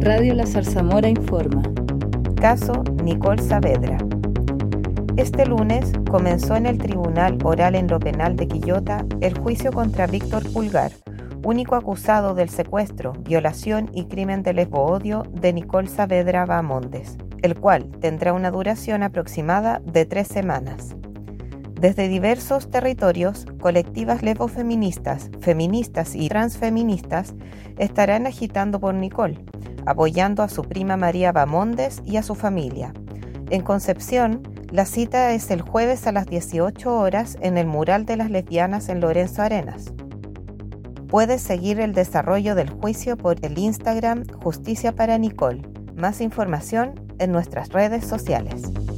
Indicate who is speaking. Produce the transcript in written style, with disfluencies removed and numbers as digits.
Speaker 1: Radio La Zarzamora informa.
Speaker 2: Caso Nicole Saavedra. Este lunes comenzó en el Tribunal Oral en lo Penal de Quillota el juicio contra Víctor Pulgar, único acusado del secuestro, violación y crimen de lesbo-odio de Nicole Saavedra Bahamondes, el cual tendrá una duración aproximada de 3 semanas. Desde diversos territorios, colectivas lesbofeministas, feministas y transfeministas estarán agitando por Nicole, apoyando a su prima María Bahamondes y a su familia. En Concepción, la cita es el jueves a las 18 horas en el Mural de las Lesbianas en Lorenzo Arenas. Puedes seguir el desarrollo del juicio por el Instagram Justicia para Nicole. Más información en nuestras redes sociales.